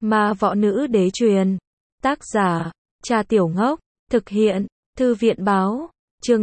Ma võ nữ đế truyền. Tác giả, Trà Tiểu Ngốc. Thực hiện, Thư viện báo. Chương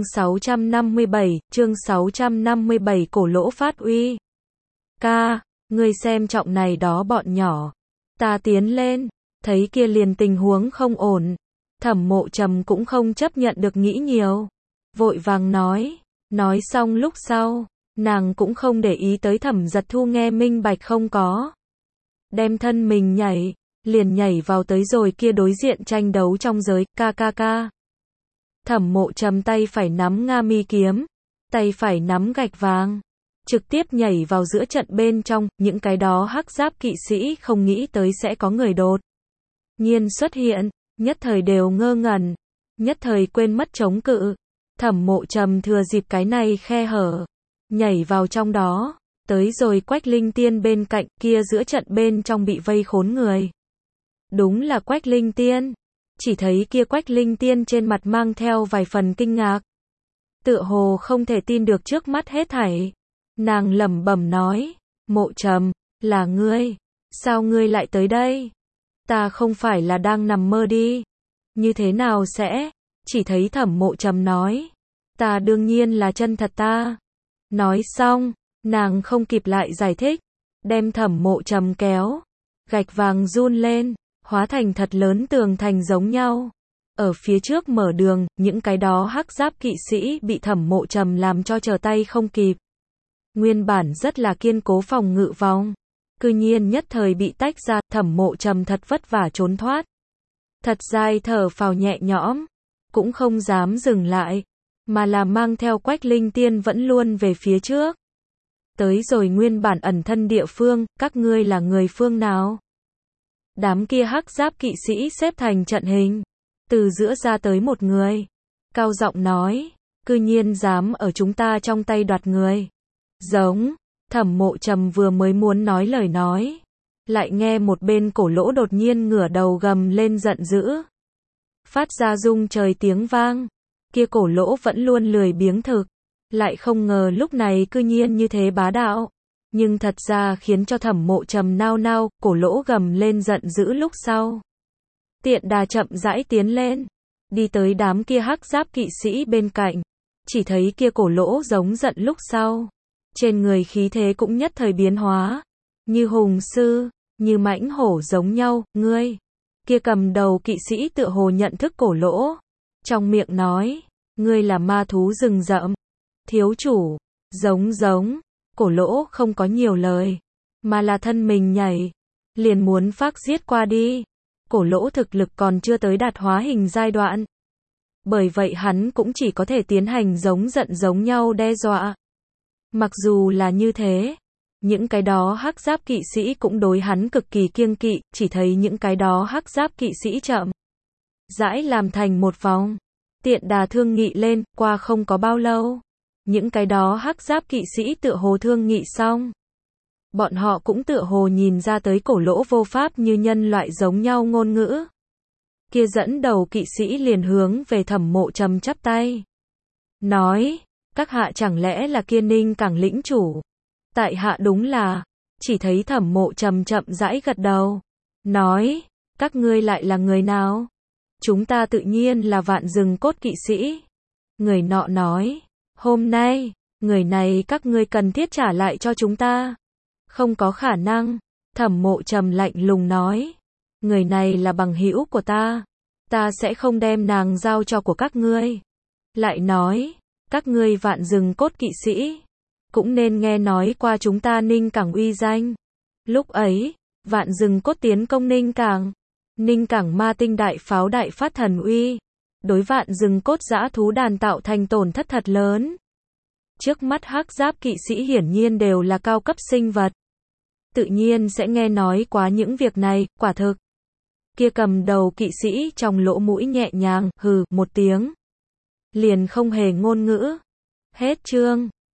657, cổ lỗ phát uy. Ca, ngươi xem trọng này đó bọn nhỏ. Ta tiến lên, thấy kia liền tình huống không ổn. Thẩm Mộ Trầm cũng không chấp nhận được nghĩ nhiều. Vội vàng nói xong lúc sau, nàng cũng không để ý tới Thẩm Giật Thu nghe minh bạch không có. Đem thân mình liền nhảy vào tới rồi kia đối diện tranh đấu trong giới, ca. Thẩm Mộ Trầm tay phải nắm Nga mi kiếm, tay phải nắm gạch vàng, trực tiếp nhảy vào giữa trận bên trong, những cái đó hắc giáp kỵ sĩ không nghĩ tới sẽ có người đột nhiên xuất hiện, nhất thời đều ngơ ngẩn, nhất thời quên mất chống cự. Thẩm Mộ Trầm thừa dịp cái này khe hở, nhảy vào trong đó, tới rồi Quách Linh Tiên bên cạnh, kia giữa trận bên trong bị vây khốn người. Đúng là Quách Linh Tiên. Chỉ thấy kia Quách Linh Tiên trên mặt mang theo vài phần kinh ngạc. Tựa hồ không thể tin được trước mắt hết thảy. Nàng lẩm bẩm nói, Mộ Trầm, là ngươi, sao ngươi lại tới đây? Ta không phải là đang nằm mơ đi. Như thế nào sẽ? Chỉ thấy Thẩm Mộ Trầm nói, ta đương nhiên là chân thật ta. Nói xong, nàng không kịp lại giải thích, đem Thẩm Mộ Trầm kéo, gạch vàng run lên, hóa thành thật lớn tường thành giống nhau. Ở phía trước mở đường, những cái đó hắc giáp kỵ sĩ bị Thẩm Mộ Trầm làm cho trở tay không kịp. Nguyên bản rất là kiên cố phòng ngự vòng, cư nhiên nhất thời bị tách ra, Thẩm Mộ Trầm thật vất vả trốn thoát. Thật dài thở phào nhẹ nhõm, cũng không dám dừng lại, mà là mang theo Quách Linh Tiên vẫn luôn về phía trước. Tới rồi nguyên bản ẩn thân địa phương, các ngươi là người phương nào? Đám kia hắc giáp kỵ sĩ xếp thành trận hình, từ giữa ra tới một người, cao giọng nói, cư nhiên dám ở chúng ta trong tay đoạt người. Giống, Thẩm Mộ Trầm vừa mới muốn nói lời nói, lại nghe một bên cổ lỗ đột nhiên ngửa đầu gầm lên giận dữ, phát ra rung trời tiếng vang. Kia cổ lỗ vẫn luôn lười biếng thực, lại không ngờ lúc này cư nhiên như thế bá đạo. Nhưng thật ra khiến cho Thẩm Mộ Trầm nao, cổ lỗ gầm lên giận dữ lúc sau. Tiện đà chậm rãi tiến lên, đi tới đám kia hắc giáp kỵ sĩ bên cạnh. Chỉ thấy kia cổ lỗ giống giận lúc sau. Trên người khí thế cũng nhất thời biến hóa. Như hùng sư, như mãnh hổ giống nhau, ngươi. Kia cầm đầu kỵ sĩ tựa hồ nhận thức cổ lỗ. Trong miệng nói, ngươi là ma thú rừng rậm. Thiếu chủ, giống. Cổ lỗ không có nhiều lời, mà là thân mình nhảy, liền muốn phác giết qua đi. Cổ lỗ thực lực còn chưa tới đạt hóa hình giai đoạn. Bởi vậy hắn cũng chỉ có thể tiến hành giống giận giống nhau đe dọa. Mặc dù là như thế, những cái đó hắc giáp kỵ sĩ cũng đối hắn cực kỳ kiêng kỵ, chỉ thấy những cái đó hắc giáp kỵ sĩ chậm rãi làm thành một vòng, tiện đà thương nghị lên, qua không có bao lâu. Những cái đó hắc giáp kỵ sĩ tựa hồ thương nghị xong. Bọn họ cũng tựa hồ nhìn ra tới cổ lỗ vô pháp như nhân loại giống nhau ngôn ngữ. Kia dẫn đầu kỵ sĩ liền hướng về Thẩm Mộ Trầm chắp tay. Nói, các hạ chẳng lẽ là kia Ninh Cảng lĩnh chủ? Tại hạ đúng là, chỉ thấy Thẩm Mộ Trầm chậm rãi gật đầu. Nói, các ngươi lại là người nào? Chúng ta tự nhiên là Vạn Rừng Cốt kỵ sĩ. Người nọ nói. Hôm nay, người này các ngươi cần thiết trả lại cho chúng ta. Không có khả năng. Thẩm Mộ Trầm lạnh lùng nói. Người này là bằng hữu của ta. Ta sẽ không đem nàng giao cho của các ngươi. Lại nói, các ngươi Vạn Rừng Cốt kỵ sĩ cũng nên nghe nói qua chúng ta Ninh Cảng uy danh. Lúc ấy, Vạn Rừng Cốt tiến công Ninh Cảng. Ninh Cảng ma tinh đại pháo đại phát thần uy. Đối Vạn Rừng Cốt dã thú đàn tạo thành tổn thất thật lớn. Trước mắt hắc giáp kỵ sĩ hiển nhiên đều là cao cấp sinh vật. Tự nhiên sẽ nghe nói quá những việc này, quả thực. Kia cầm đầu kỵ sĩ trong lỗ mũi nhẹ nhàng, hừ, một tiếng. Liền không hề ngôn ngữ. Hết chương.